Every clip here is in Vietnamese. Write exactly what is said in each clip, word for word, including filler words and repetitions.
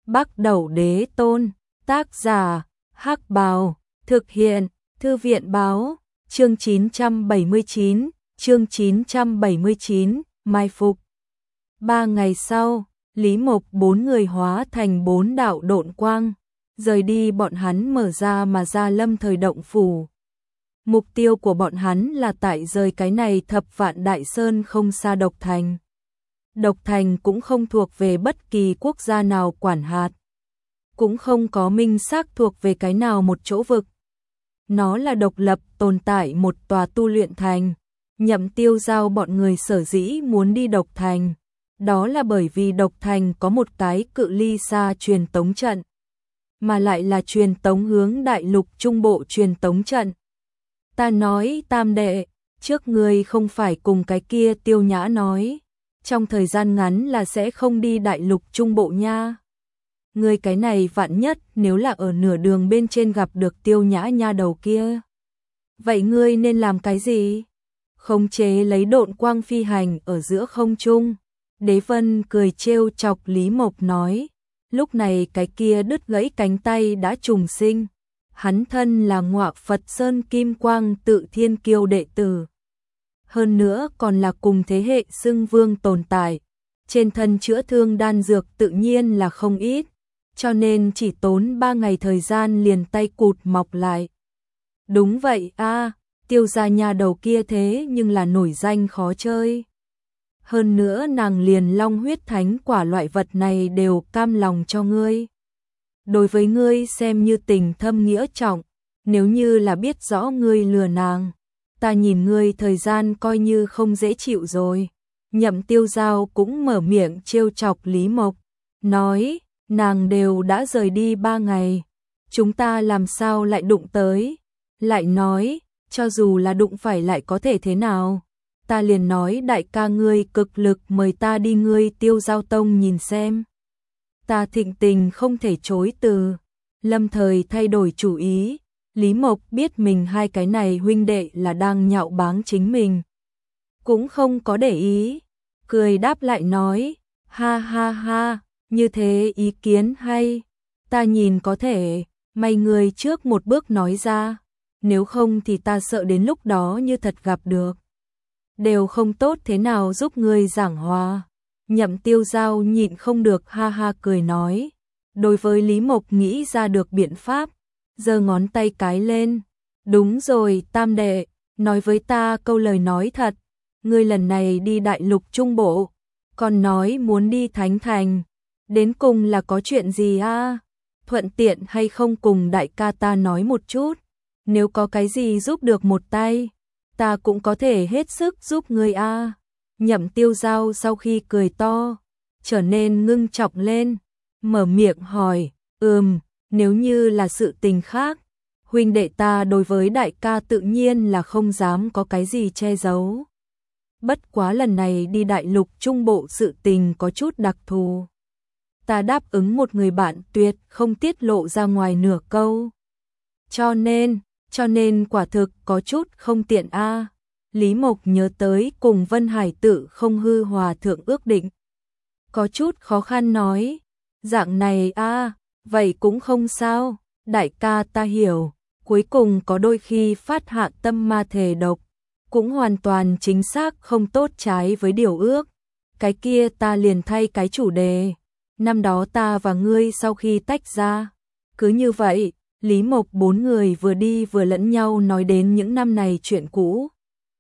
Bắc Đẩu Đế Tôn, tác giả, Hắc Bào, thực hiện, Thư viện Báo, chương chín trăm bảy mươi chín, chương chín trăm bảy mươi chín, mai phục. Ba ngày sau, Lý Mộc bốn người hóa thành bốn đạo độn quang, rời đi bọn hắn mở ra mà ra Lâm Thời động phủ. Mục tiêu của bọn hắn là tại rời cái này thập vạn đại sơn không xa Độc Thành. Độc Thành cũng không thuộc về bất kỳ quốc gia nào quản hạt, cũng không có minh xác thuộc về cái nào một chỗ vực. Nó là độc lập tồn tại một tòa tu luyện thành. Nhậm Tiêu Giao bọn người sở dĩ muốn đi Độc Thành, đó là bởi vì Độc Thành có một cái cự ly xa truyền tống trận, mà lại là truyền tống hướng đại lục trung bộ truyền tống trận. Ta nói Tam đệ, trước ngươi không phải cùng cái kia Tiêu Nhã nói, trong thời gian ngắn là sẽ không đi đại lục trung bộ nha. Ngươi cái này vạn nhất nếu là ở nửa đường bên trên gặp được Tiêu Nhã nha đầu kia. Vậy ngươi nên làm cái gì? Khống chế lấy độn quang phi hành ở giữa không trung. Đế Vân cười trêu chọc Lý Mộc nói, lúc này cái kia đứt gãy cánh tay đã trùng sinh. Hắn thân là Ngọa Phật Sơn Kim Quang Tự Thiên Kiêu đệ tử. Hơn nữa còn là cùng thế hệ xưng vương tồn tại. Trên thân chữa thương đan dược tự nhiên là không ít, cho nên chỉ tốn ba ngày thời gian liền tay cụt mọc lại. Đúng vậy a, Tiêu gia nhà đầu kia thế nhưng là nổi danh khó chơi. Hơn nữa nàng liền long huyết thánh quả loại vật này đều cam lòng cho ngươi. Đối với ngươi xem như tình thâm nghĩa trọng, nếu như là biết rõ ngươi lừa nàng, ta nhìn ngươi thời gian coi như không dễ chịu rồi. Nhậm Tiêu Giao cũng mở miệng trêu chọc Lý Mộc, nói, nàng đều đã rời đi ba ngày, chúng ta làm sao lại đụng tới, lại nói, cho dù là đụng phải lại có thể thế nào, ta liền nói đại ca ngươi cực lực mời ta đi ngươi Tiêu Giao Tông nhìn xem. Ta thịnh tình không thể chối từ, lâm thời thay đổi chủ ý. Lý Mộc biết mình hai cái này huynh đệ là đang nhạo báng chính mình, cũng không có để ý, cười đáp lại nói, ha ha ha, như thế ý kiến hay, ta nhìn có thể, may người trước một bước nói ra, nếu không thì ta sợ đến lúc đó như thật gặp được, đều không tốt thế nào giúp người giảng hòa. Nhậm Tiêu Giao nhịn không được ha ha cười nói, đối với Lý Mộc nghĩ ra được biện pháp, giơ ngón tay cái lên, đúng rồi Tam đệ, nói với ta câu lời nói thật, ngươi lần này đi đại lục trung bộ, còn nói muốn đi Thánh Thành, đến cùng là có chuyện gì a? Thuận tiện hay không cùng đại ca ta nói một chút, nếu có cái gì giúp được một tay, ta cũng có thể hết sức giúp ngươi a. Nhậm Tiêu Giao sau khi cười to, trở nên ngưng trọng lên, mở miệng hỏi, ừm, nếu như là sự tình khác, huynh đệ ta đối với đại ca tự nhiên là không dám có cái gì che giấu. Bất quá lần này đi đại lục trung bộ sự tình có chút đặc thù. Ta đáp ứng một người bạn tuyệt không tiết lộ ra ngoài nửa câu. Cho nên, cho nên quả thực có chút không tiện a. Lý Mộc nhớ tới cùng Vân Hải Tự không hư hòa thượng ước định. Có chút khó khăn nói, dạng này a, vậy cũng không sao, đại ca ta hiểu, cuối cùng có đôi khi phát hạ tâm ma thể độc, cũng hoàn toàn chính xác không tốt trái với điều ước. Cái kia ta liền thay cái chủ đề, năm đó ta và ngươi sau khi tách ra. Cứ như vậy, Lý Mộc bốn người vừa đi vừa lẫn nhau nói đến những năm này chuyện cũ.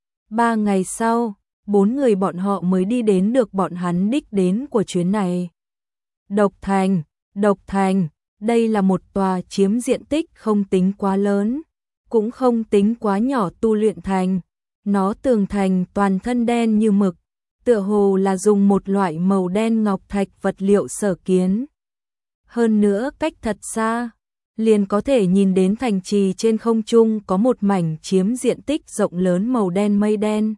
Ba ngày sau, bốn người bọn họ mới đi đến được bọn hắn đích đến của chuyến này. Độc Thành, Độc Thành, đây là một tòa chiếm diện tích không tính quá lớn, cũng không tính quá nhỏ tu luyện thành. Nó tường thành toàn thân đen như mực, tựa hồ là dùng một loại màu đen ngọc thạch vật liệu sở kiến. Hơn nữa cách thật xa, liền có thể nhìn đến thành trì trên không trung có một mảnh chiếm diện tích rộng lớn màu đen mây đen.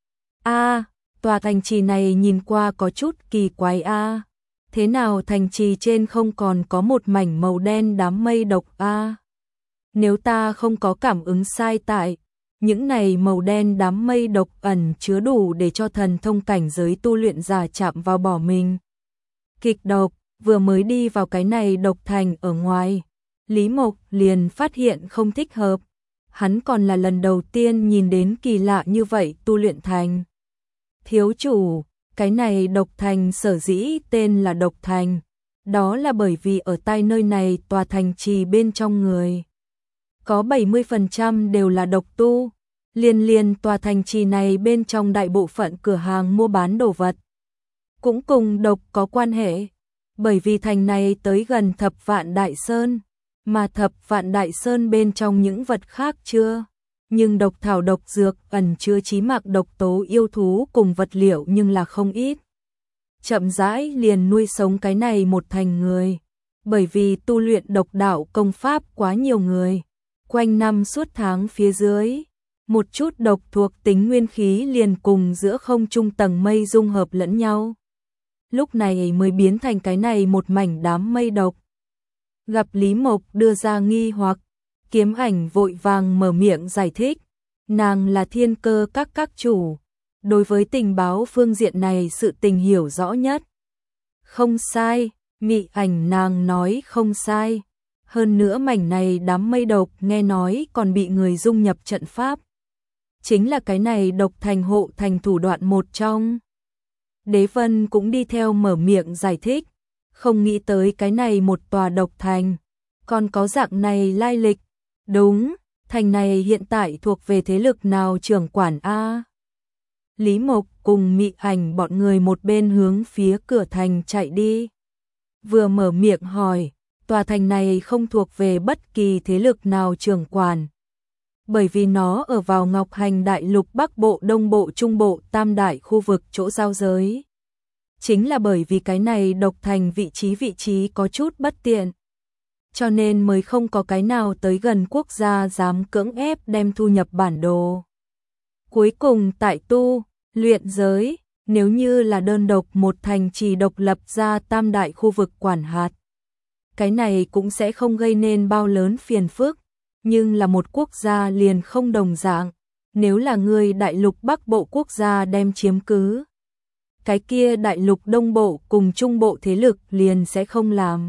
A, tòa thành trì này nhìn qua có chút kỳ quái a. Thế nào thành trì trên không còn có một mảnh màu đen đám mây độc a? Nếu ta không có cảm ứng sai tại, những này màu đen đám mây độc ẩn chứa đủ để cho thần thông cảnh giới tu luyện giả chạm vào bỏ mình. Kịch độc, vừa mới đi vào cái này độc thành ở ngoài, Lý Mộc liền phát hiện không thích hợp. Hắn còn là lần đầu tiên nhìn đến kỳ lạ như vậy tu luyện thành. Thiếu chủ, cái này độc thành sở dĩ tên là độc thành, đó là bởi vì ở tại nơi này tòa thành trì bên trong người có bảy mươi phần trăm đều là độc tu, liên liên tòa thành trì này bên trong đại bộ phận cửa hàng mua bán đồ vật cũng cùng độc có quan hệ, bởi vì thành này tới gần Thập Vạn Đại Sơn, mà Thập Vạn Đại Sơn bên trong những vật khác chưa, nhưng độc thảo độc dược ẩn chứa chí mạng độc tố yêu thú cùng vật liệu nhưng là không ít. Chậm rãi liền nuôi sống cái này một thành người, bởi vì tu luyện độc đạo công pháp quá nhiều người, quanh năm suốt tháng phía dưới, một chút độc thuộc tính nguyên khí liền cùng giữa không trung tầng mây dung hợp lẫn nhau. Lúc này mới biến thành cái này một mảnh đám mây độc. Gặp Lý Mộc đưa ra nghi hoặc, Kiếm Ảnh vội vàng mở miệng giải thích, nàng là thiên cơ các các chủ, đối với tình báo phương diện này sự tình hiểu rõ nhất. Không sai, Mị Ảnh nàng nói không sai. Hơn nữa mảnh này đám mây độc nghe nói còn bị người dung nhập trận pháp. Chính là cái này độc thành hộ thành thủ đoạn một trong. Đế Vân cũng đi theo mở miệng giải thích, không nghĩ tới cái này một tòa độc thành, còn có dạng này lai lịch. Đúng, thành này hiện tại thuộc về thế lực nào trưởng quản A? Lý Mộc cùng Mị Ảnh bọn người một bên hướng phía cửa thành chạy đi. Vừa mở miệng hỏi, tòa thành này không thuộc về bất kỳ thế lực nào trưởng quản, bởi vì nó ở vào Ngọc Hành Đại Lục Bắc Bộ, Đông Bộ, Trung Bộ, Tam Đại khu vực chỗ giao giới. Chính là bởi vì cái này độc thành vị trí vị trí có chút bất tiện, cho nên mới không có cái nào tới gần quốc gia dám cưỡng ép đem thu nhập bản đồ. Cuối cùng tại tu, luyện giới, nếu như là đơn độc một thành trì độc lập ra tam đại khu vực quản hạt, cái này cũng sẽ không gây nên bao lớn phiền phức, nhưng là một quốc gia liền không đồng dạng, nếu là người đại lục Bắc Bộ quốc gia đem chiếm cứ, cái kia đại lục Đông Bộ cùng Trung Bộ thế lực liền sẽ không làm.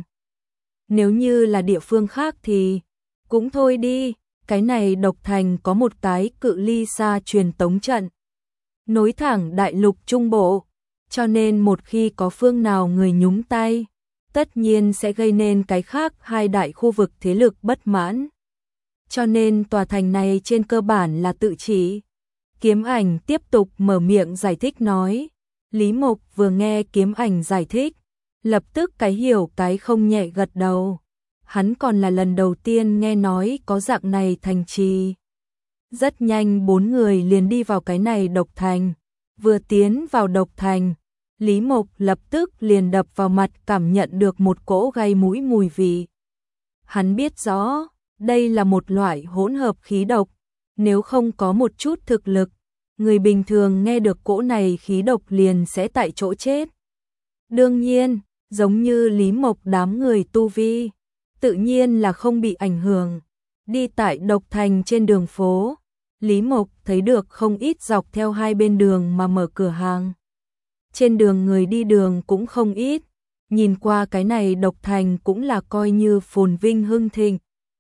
Nếu như là địa phương khác thì cũng thôi đi, cái này độc thành có một cái cự ly xa truyền tống trận, nối thẳng đại lục Trung Bộ, cho nên một khi có phương nào người nhúng tay, tất nhiên sẽ gây nên cái khác hai đại khu vực thế lực bất mãn. Cho nên tòa thành này trên cơ bản là tự trị. Kiếm Ảnh tiếp tục mở miệng giải thích nói. Lý Mộc vừa nghe Kiếm Ảnh giải thích, lập tức cái hiểu cái không nhẹ gật đầu. Hắn còn là lần đầu tiên nghe nói có dạng này thành trì. Rất nhanh bốn người liền đi vào cái này độc thành. Vừa tiến vào độc thành, Lý Mộc lập tức liền đập vào mặt cảm nhận được một cỗ gây mũi mùi vị. Hắn biết rõ, đây là một loại hỗn hợp khí độc, nếu không có một chút thực lực, người bình thường nghe được cỗ này khí độc liền sẽ tại chỗ chết. Đương nhiên, giống như Lý Mộc đám người tu vi, tự nhiên là không bị ảnh hưởng. Đi tại độc thành trên đường phố, Lý Mộc thấy được không ít dọc theo hai bên đường mà mở cửa hàng. Trên đường người đi đường cũng không ít, nhìn qua cái này độc thành cũng là coi như phồn vinh hưng thịnh.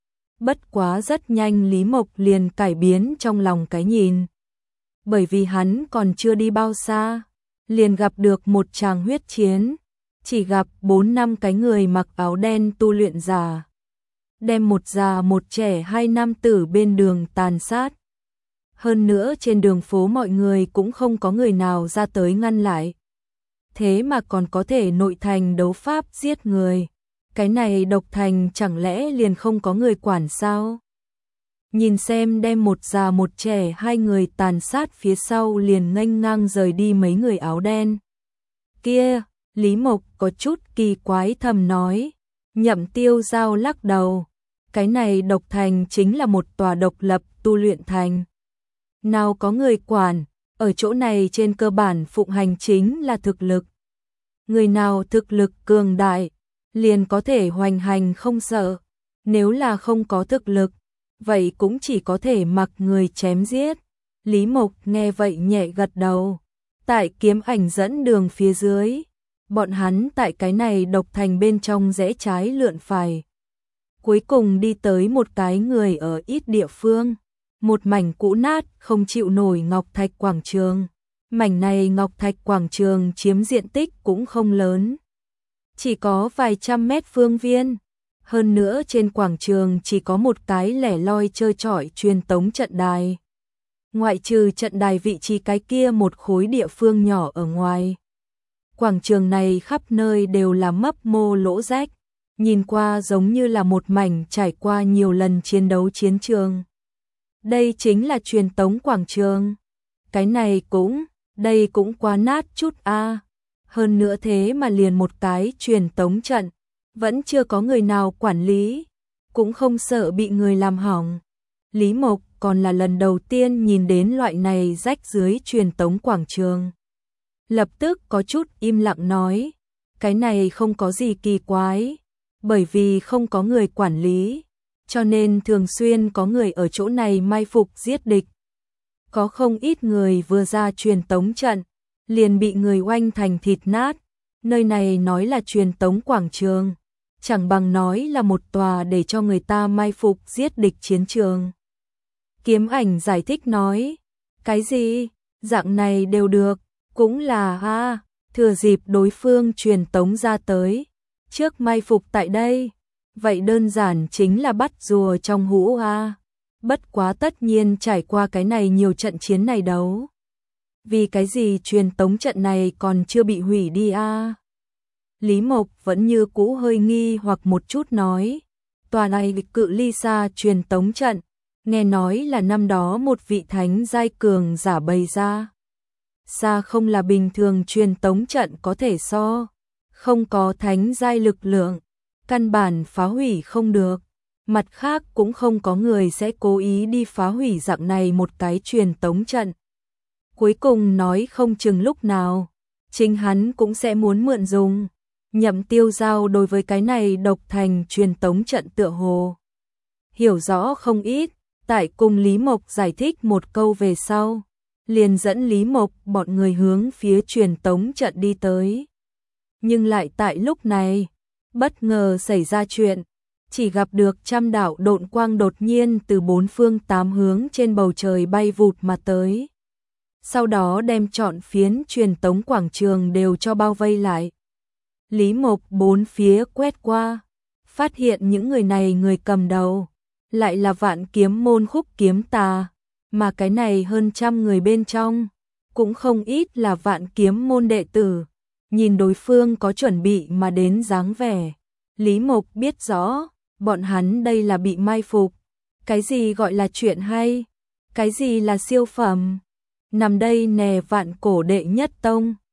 Bất quá rất nhanh Lý Mộc liền cải biến trong lòng cái nhìn. Bởi vì hắn còn chưa đi bao xa, liền gặp được một tràng huyết chiến, chỉ gặp bốn năm cái người mặc áo đen tu luyện giả, đem một già một trẻ hai nam tử bên đường tàn sát. Hơn nữa trên đường phố mọi người cũng không có người nào ra tới ngăn lại. Thế mà còn có thể nội thành đấu pháp giết người. Cái này độc thành chẳng lẽ liền không có người quản sao? Nhìn xem đem một già một trẻ hai người tàn sát phía sau liền nghênh ngang rời đi mấy người áo đen. Kia, Lý Mộc có chút kỳ quái thầm nói. Nhậm Tiêu Giao lắc đầu. Cái này độc thành chính là một tòa độc lập tu luyện thành. Nào có người quản, ở chỗ này trên cơ bản phụng hành chính là thực lực. Người nào thực lực cường đại, liền có thể hoành hành không sợ. Nếu là không có thực lực, vậy cũng chỉ có thể mặc người chém giết. Lý Mộc nghe vậy nhẹ gật đầu. Tại Kiếm Ảnh dẫn đường phía dưới, bọn hắn tại cái này độc thành bên trong rẽ trái lượn phải. Cuối cùng đi tới một cái người ở ít địa phương, một mảnh cũ nát không chịu nổi ngọc thạch quảng trường. Mảnh này ngọc thạch quảng trường chiếm diện tích cũng không lớn, chỉ có vài trăm mét phương viên. Hơn nữa trên quảng trường chỉ có một cái lẻ loi trơ trọi truyền tống trận đài. Ngoại trừ trận đài vị trí cái kia một khối địa phương nhỏ ở ngoài. Quảng trường này khắp nơi đều là mấp mô lỗ rách, nhìn qua giống như là một mảnh trải qua nhiều lần chiến đấu chiến trường. Đây chính là truyền tống quảng trường. Cái này cũng, đây cũng quá nát chút a. Hơn nữa thế mà liền một cái truyền tống trận, vẫn chưa có người nào quản lý, cũng không sợ bị người làm hỏng. Lý Mộc còn là lần đầu tiên nhìn đến loại này rách dưới truyền tống quảng trường. Lập tức có chút im lặng nói, cái này không có gì kỳ quái, bởi vì không có người quản lý, cho nên thường xuyên có người ở chỗ này mai phục giết địch. Có không ít người vừa ra truyền tống trận, liền bị người oanh thành thịt nát. Nơi này nói là truyền tống quảng trường, chẳng bằng nói là một tòa để cho người ta mai phục giết địch chiến trường. Kiếm Ảnh giải thích nói, cái gì, dạng này đều được, cũng là ha, thừa dịp đối phương truyền tống ra tới, trước mai phục tại đây, vậy đơn giản chính là bắt rùa trong hũ ha. Bất quá tất nhiên trải qua cái này nhiều trận chiến này đấu. Vì cái gì truyền tống trận này còn chưa bị hủy đi a? Lý Mộc vẫn như cũ hơi nghi hoặc một chút nói, tòa này cự ly xa truyền tống trận, nghe nói là năm đó một vị thánh giai cường giả bày ra. Xa không là bình thường truyền tống trận có thể so, không có thánh giai lực lượng, căn bản phá hủy không được. Mặt khác cũng không có người sẽ cố ý đi phá hủy dạng này một cái truyền tống trận. Cuối cùng nói không chừng lúc nào, chính hắn cũng sẽ muốn mượn dùng. Nhậm Tiêu Giao đối với cái này độc thành truyền tống trận tựa hồ hiểu rõ không ít, tại cùng Lý Mộc giải thích một câu về sau, liền dẫn Lý Mộc bọn người hướng phía truyền tống trận đi tới. Nhưng lại tại lúc này, bất ngờ xảy ra chuyện, chỉ gặp được trăm đạo độn quang đột nhiên từ bốn phương tám hướng trên bầu trời bay vụt mà tới. Sau đó đem trọn phiến truyền tống quảng trường đều cho bao vây lại. Lý Mộc bốn phía quét qua, phát hiện những người này người cầm đầu, lại là Vạn Kiếm môn Khúc Kiếm Tà, mà cái này hơn trăm người bên trong, cũng không ít là Vạn Kiếm môn đệ tử. Nhìn đối phương có chuẩn bị mà đến dáng vẻ, Lý Mộc biết rõ, bọn hắn đây là bị mai phục. Cái gì gọi là chuyện hay? Cái gì là siêu phẩm? Nằm đây nè Vạn Cổ đệ nhất tông,